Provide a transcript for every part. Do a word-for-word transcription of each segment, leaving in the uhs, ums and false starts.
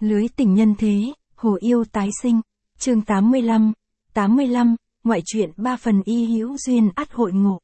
Lưới tình nhân thế, hồ yêu tái sinh, chương tám mươi lăm, tám mươi lăm, ngoại truyện ba phần y hữu duyên ắt hội ngộ.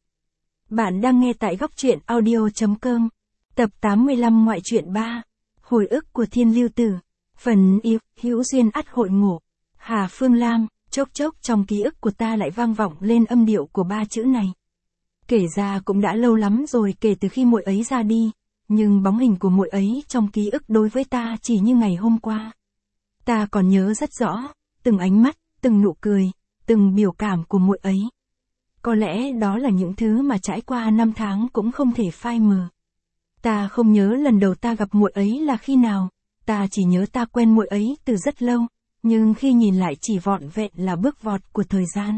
Bạn đang nghe tại góc truyện audio.com, tập tám mươi lăm ngoại truyện ba, hồi ức của thiên lưu tử, phần y hữu duyên ắt hội ngộ. Hà Phương Lam, chốc chốc trong ký ức của ta lại vang vọng lên âm điệu của ba chữ này. Kể ra cũng đã lâu lắm rồi kể từ khi muội ấy ra đi, nhưng bóng hình của muội ấy trong ký ức đối với ta chỉ như ngày hôm qua. Ta còn nhớ rất rõ, từng ánh mắt, từng nụ cười, từng biểu cảm của muội ấy. Có lẽ đó là những thứ mà trải qua năm tháng cũng không thể phai mờ. Ta không nhớ lần đầu ta gặp muội ấy là khi nào, ta chỉ nhớ ta quen muội ấy từ rất lâu, nhưng khi nhìn lại chỉ vỏn vẹn là bước vọt của thời gian.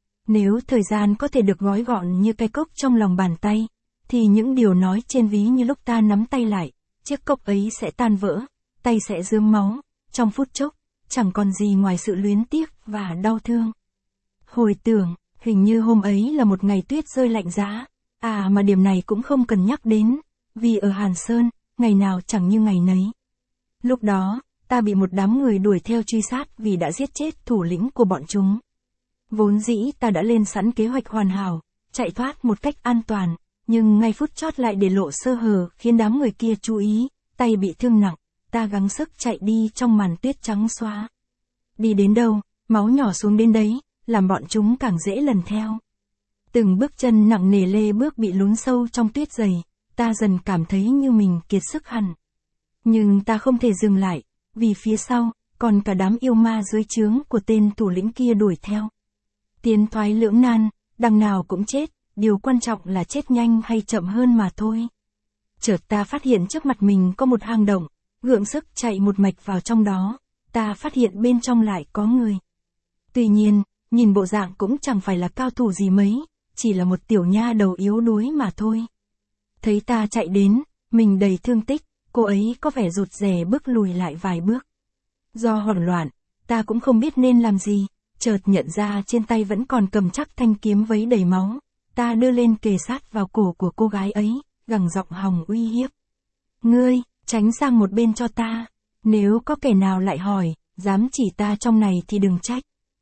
Nếu thời gian có thể được gói gọn như cái cốc trong lòng bàn tay, thì những điều nói trên ví như lúc ta nắm tay lại, chiếc cốc ấy sẽ tan vỡ, tay sẽ rớm máu, trong phút chốc, chẳng còn gì ngoài sự luyến tiếc và đau thương. Hồi tưởng, hình như hôm ấy là một ngày tuyết rơi lạnh giá, à mà điểm này cũng không cần nhắc đến, vì ở Hàn Sơn, ngày nào chẳng như ngày nấy. Lúc đó, ta bị một đám người đuổi theo truy sát vì đã giết chết thủ lĩnh của bọn chúng. Vốn dĩ ta đã lên sẵn kế hoạch hoàn hảo, chạy thoát một cách an toàn, nhưng ngay phút chót lại để lộ sơ hở khiến đám người kia chú ý, tay bị thương nặng, ta gắng sức chạy đi trong màn tuyết trắng xóa. Đi đến đâu, máu nhỏ xuống đến đấy, làm bọn chúng càng dễ lần theo. Từng bước chân nặng nề lê bước bị lún sâu trong tuyết dày, ta dần cảm thấy như mình kiệt sức hẳn. Nhưng ta không thể dừng lại, vì phía sau, còn cả đám yêu ma dưới trướng của tên thủ lĩnh kia đuổi theo. Tiến thoái lưỡng nan, đằng nào cũng chết, điều quan trọng là chết nhanh hay chậm hơn mà thôi. Chợt ta phát hiện trước mặt mình có một hang động, gượng sức chạy một mạch vào trong đó, ta phát hiện bên trong lại có người. Tuy nhiên, nhìn bộ dạng cũng chẳng phải là cao thủ gì mấy, chỉ là một tiểu nha đầu yếu đuối mà thôi. Thấy ta chạy đến, mình đầy thương tích, cô ấy có vẻ rụt rè bước lùi lại vài bước. Do hoảng loạn, ta cũng không biết nên làm gì, chợt nhận ra trên tay vẫn còn cầm chắc thanh kiếm vấy đầy máu. Ta đưa lên kề sát vào cổ của cô gái ấy, gằn giọng hòng uy hiếp. Ngươi, tránh sang một bên cho ta, nếu có kẻ nào lại hỏi, dám chỉ ta trong này thì đừng trách.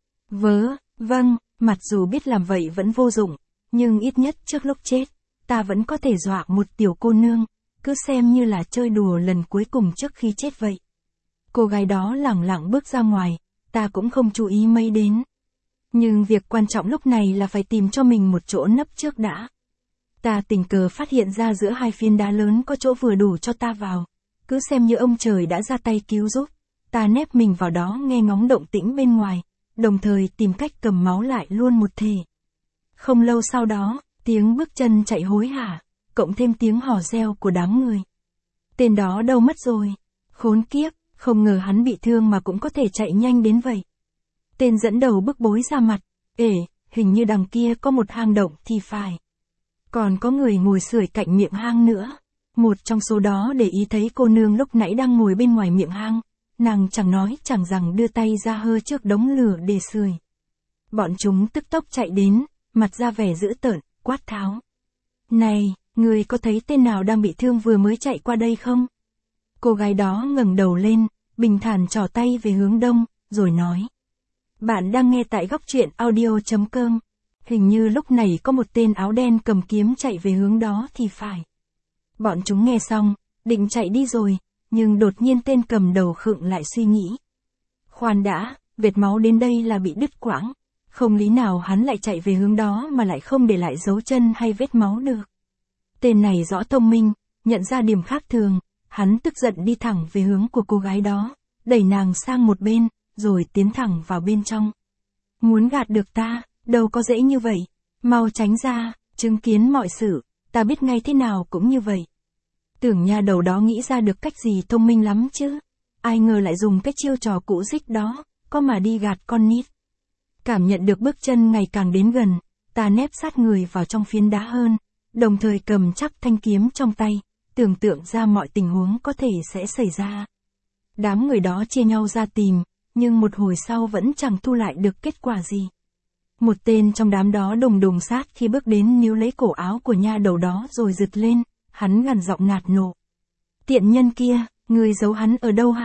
Vớ, vâng, mặc dù biết làm vậy vẫn vô dụng, nhưng ít nhất trước lúc chết, ta vẫn có thể dọa một tiểu cô nương, cứ xem như là chơi đùa lần cuối cùng trước khi chết vậy. Cô gái đó lẳng lặng bước ra ngoài, ta cũng không chú ý mấy đến. Nhưng việc quan trọng lúc này là phải tìm cho mình một chỗ nấp trước đã. Ta tình cờ phát hiện ra giữa hai phiến đá lớn có chỗ vừa đủ cho ta vào. Cứ xem như ông trời đã ra tay cứu giúp. Ta nép mình vào đó nghe ngóng động tĩnh bên ngoài, đồng thời tìm cách cầm máu lại luôn một thể. Không lâu sau đó, tiếng bước chân chạy hối hả, cộng thêm tiếng hò reo của đám người. Tên đó đâu mất rồi? Khốn kiếp, không ngờ hắn bị thương mà cũng có thể chạy nhanh đến vậy. Tên dẫn đầu bức bối ra mặt, ể, hình như đằng kia có một hang động thì phải. Còn có người ngồi sưởi cạnh miệng hang nữa. Một trong số đó để ý thấy cô nương lúc nãy đang ngồi bên ngoài miệng hang, nàng chẳng nói chẳng rằng đưa tay ra hơ trước đống lửa để sưởi. Bọn chúng tức tốc chạy đến, mặt ra vẻ dữ tợn, quát tháo. Này, người có thấy tên nào đang bị thương vừa mới chạy qua đây không? Cô gái đó ngẩng đầu lên, bình thản trỏ tay về hướng đông, rồi nói. Bạn đang nghe tại góc truyện audio.com. Hình như lúc này có một tên áo đen cầm kiếm chạy về hướng đó thì phải. Bọn chúng nghe xong, định chạy đi rồi, nhưng đột nhiên tên cầm đầu khựng lại suy nghĩ. Khoan đã, vệt máu đến đây là bị đứt quãng. Không lý nào hắn lại chạy về hướng đó mà lại không để lại dấu chân hay vết máu được. Tên này rõ thông minh, nhận ra điểm khác thường, hắn tức giận đi thẳng về hướng của cô gái đó, đẩy nàng sang một bên, rồi tiến thẳng vào bên trong. Muốn gạt được ta, đâu có dễ như vậy, mau tránh ra, chứng kiến mọi sự, ta biết ngay thế nào cũng như vậy. Tưởng nha đầu đó nghĩ ra được cách gì thông minh lắm chứ, ai ngờ lại dùng cái chiêu trò cũ dích đó, có mà đi gạt con nít. Cảm nhận được bước chân ngày càng đến gần, ta nép sát người vào trong phiến đá hơn, đồng thời cầm chắc thanh kiếm trong tay, tưởng tượng ra mọi tình huống có thể sẽ xảy ra. Đám người đó chia nhau ra tìm, nhưng một hồi sau vẫn chẳng thu lại được kết quả gì. Một tên trong đám đó đùng đùng sát khi bước đến níu lấy cổ áo của nha đầu đó rồi giật lên, hắn gằn giọng nạt nộ. Tiện nhân kia, ngươi giấu hắn ở đâu hả?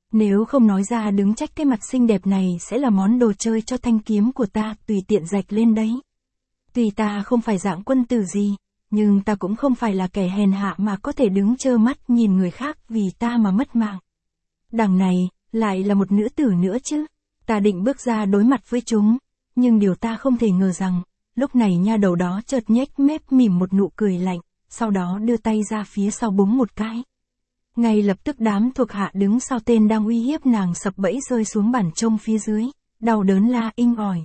Nếu không nói ra đứng trách cái mặt xinh đẹp này sẽ là món đồ chơi cho thanh kiếm của ta tùy tiện rạch lên đấy. Tuy ta không phải dạng quân tử gì, nhưng ta cũng không phải là kẻ hèn hạ mà có thể đứng trơ mắt nhìn người khác vì ta mà mất mạng. Đằng này, lại là một nữ tử nữa chứ. Ta định bước ra đối mặt với chúng, nhưng điều ta không thể ngờ rằng, lúc này nha đầu đó chợt nhếch mép mỉm một nụ cười lạnh, sau đó đưa tay ra phía sau búng một cái. Ngay lập tức đám thuộc hạ đứng sau tên đang uy hiếp nàng sập bẫy rơi xuống bàn trông phía dưới, đau đớn la inh ỏi.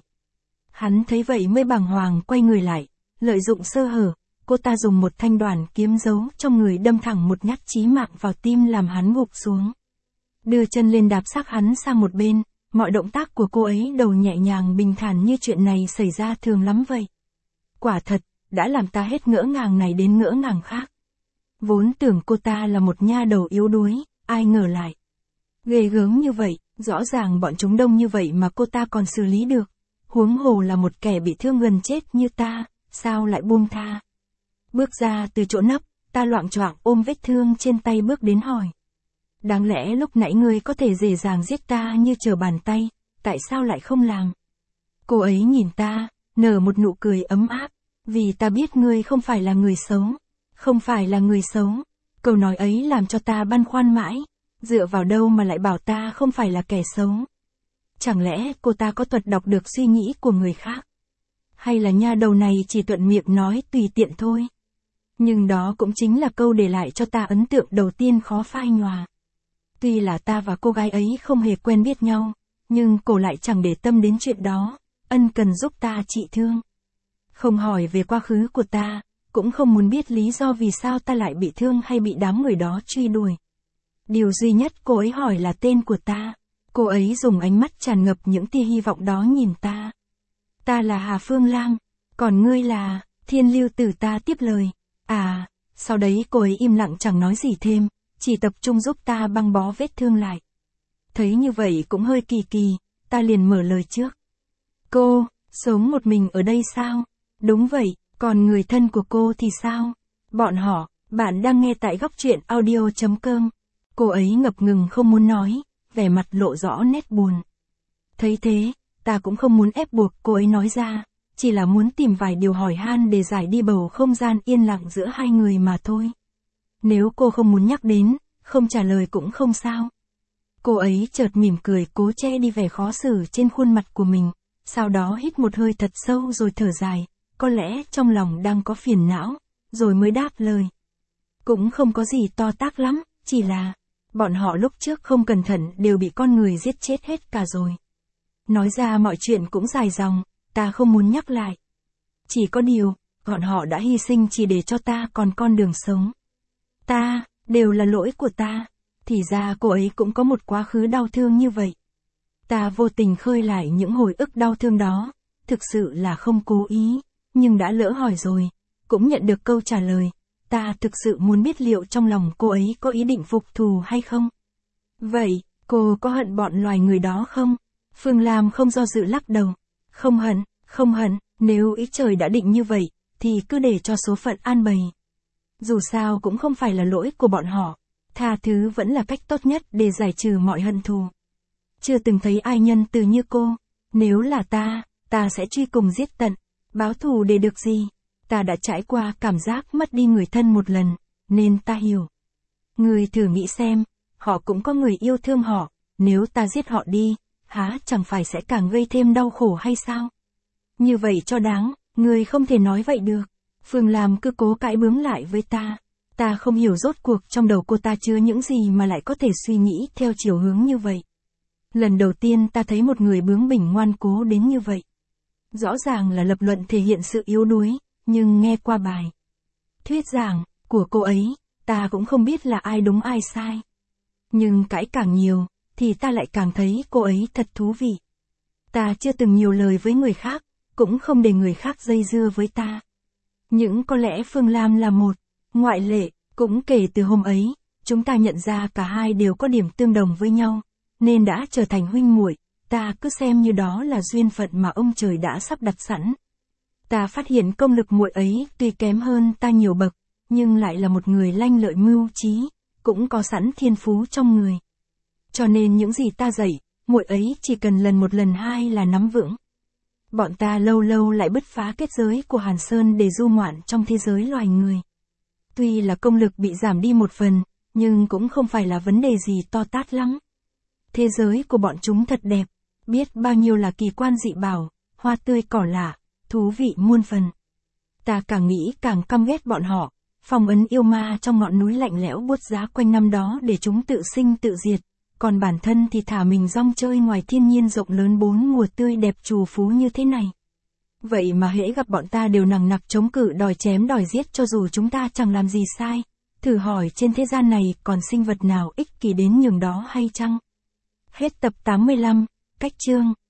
Hắn thấy vậy mới bàng hoàng quay người lại, lợi dụng sơ hở, cô ta dùng một thanh đoản kiếm giấu trong người đâm thẳng một nhát chí mạng vào tim làm hắn gục xuống. Đưa chân lên đạp xác hắn sang một bên, mọi động tác của cô ấy đều nhẹ nhàng bình thản như chuyện này xảy ra thường lắm vậy. Quả thật, đã làm ta hết ngỡ ngàng này đến ngỡ ngàng khác. Vốn tưởng cô ta là một nha đầu yếu đuối, ai ngờ lại. Ghê gớm như vậy, rõ ràng bọn chúng đông như vậy mà cô ta còn xử lý được. Huống hồ là một kẻ bị thương gần chết như ta, sao lại buông tha. Bước ra từ chỗ nấp, ta loạng choạng ôm vết thương trên tay bước đến hỏi. Đáng lẽ lúc nãy ngươi có thể dễ dàng giết ta như trở bàn tay, tại sao lại không làm? Cô ấy nhìn ta, nở một nụ cười ấm áp, vì ta biết ngươi không phải là người xấu. Không phải là người xấu. Câu nói ấy làm cho ta băn khoăn mãi, dựa vào đâu mà lại bảo ta không phải là kẻ xấu? Chẳng lẽ cô ta có thuật đọc được suy nghĩ của người khác? Hay là nha đầu này chỉ thuận miệng nói tùy tiện thôi? Nhưng đó cũng chính là câu để lại cho ta ấn tượng đầu tiên khó phai nhòa. Tuy là ta và cô gái ấy không hề quen biết nhau, nhưng cô lại chẳng để tâm đến chuyện đó, ân cần giúp ta trị thương. Không hỏi về quá khứ của ta, cũng không muốn biết lý do vì sao ta lại bị thương hay bị đám người đó truy đuổi. Điều duy nhất cô ấy hỏi là tên của ta. Cô ấy dùng ánh mắt tràn ngập những tia hy vọng đó nhìn ta. Ta là Hà Phương Lam, còn ngươi là, Thiên Lưu Tử, ta tiếp lời. À, sau đấy cô ấy im lặng chẳng nói gì thêm, chỉ tập trung giúp ta băng bó vết thương lại. Thấy như vậy cũng hơi kỳ kỳ, ta liền mở lời trước. Cô, sống một mình ở đây sao? Đúng vậy, còn người thân của cô thì sao? Bọn họ, bạn đang nghe tại góc truyện audio chấm com. Cô ấy ngập ngừng không muốn nói, vẻ mặt lộ rõ nét buồn. Thấy thế, ta cũng không muốn ép buộc cô ấy nói ra, chỉ là muốn tìm vài điều hỏi han để giải đi bầu không gian yên lặng giữa hai người mà thôi. Nếu cô không muốn nhắc đến, không trả lời cũng không sao. Cô ấy chợt mỉm cười cố che đi vẻ khó xử trên khuôn mặt của mình, sau đó hít một hơi thật sâu rồi thở dài, có lẽ trong lòng đang có phiền não, rồi mới đáp lời. Cũng không có gì to tát lắm, chỉ là, bọn họ lúc trước không cẩn thận đều bị con người giết chết hết cả rồi. Nói ra mọi chuyện cũng dài dòng, ta không muốn nhắc lại. Chỉ có điều, bọn họ đã hy sinh chỉ để cho ta còn con đường sống. Ta, đều là lỗi của ta. Thì ra cô ấy cũng có một quá khứ đau thương như vậy. Ta vô tình khơi lại những hồi ức đau thương đó, thực sự là không cố ý, nhưng đã lỡ hỏi rồi, cũng nhận được câu trả lời. Ta thực sự muốn biết liệu trong lòng cô ấy có ý định phục thù hay không. Vậy, cô có hận bọn loài người đó không? Phương Lam không do dự lắc đầu. Không hận, không hận, nếu ý trời đã định như vậy, thì cứ để cho số phận an bày. Dù sao cũng không phải là lỗi của bọn họ, tha thứ vẫn là cách tốt nhất để giải trừ mọi hận thù. Chưa từng thấy ai nhân từ như cô, nếu là ta, ta sẽ truy cùng giết tận, báo thù để được gì? Ta đã trải qua cảm giác mất đi người thân một lần, nên ta hiểu. Người thử nghĩ xem, họ cũng có người yêu thương họ, nếu ta giết họ đi, há chẳng phải sẽ càng gây thêm đau khổ hay sao? Như vậy cho đáng, người không thể nói vậy được. Phương Lam cứ cố cãi bướng lại với ta. Ta không hiểu rốt cuộc trong đầu cô ta chứa những gì mà lại có thể suy nghĩ theo chiều hướng như vậy. Lần đầu tiên ta thấy một người bướng bỉnh ngoan cố đến như vậy. Rõ ràng là lập luận thể hiện sự yếu đuối, nhưng nghe qua bài thuyết giảng của cô ấy, ta cũng không biết là ai đúng ai sai. Nhưng cãi càng nhiều, thì ta lại càng thấy cô ấy thật thú vị. Ta chưa từng nhiều lời với người khác, cũng không để người khác dây dưa với ta. Nhưng có lẽ Phương Lam là một ngoại lệ, cũng kể từ hôm ấy, chúng ta nhận ra cả hai đều có điểm tương đồng với nhau, nên đã trở thành huynh muội. Ta cứ xem như đó là duyên phận mà ông trời đã sắp đặt sẵn. Ta phát hiện công lực muội ấy tuy kém hơn ta nhiều bậc, nhưng lại là một người lanh lợi mưu trí, cũng có sẵn thiên phú trong người. Cho nên những gì ta dạy, muội ấy chỉ cần lần một lần hai là nắm vững. Bọn ta lâu lâu lại bứt phá kết giới của Hàn Sơn để du ngoạn trong thế giới loài người. Tuy là công lực bị giảm đi một phần, nhưng cũng không phải là vấn đề gì to tát lắm. Thế giới của bọn chúng thật đẹp, biết bao nhiêu là kỳ quan dị bảo, hoa tươi cỏ lạ, thú vị muôn phần. Ta càng nghĩ càng căm ghét bọn họ, phong ấn yêu ma trong ngọn núi lạnh lẽo buốt giá quanh năm đó để chúng tự sinh tự diệt, còn bản thân thì thả mình rong chơi ngoài thiên nhiên rộng lớn bốn mùa tươi đẹp trù phú như thế này. Vậy mà hễ gặp bọn ta đều nằng nặc chống cự đòi chém đòi giết cho dù chúng ta chẳng làm gì sai. Thử hỏi trên thế gian này còn sinh vật nào ích kỷ đến nhường đó hay chăng? Hết tập tám mươi lăm, cách chương.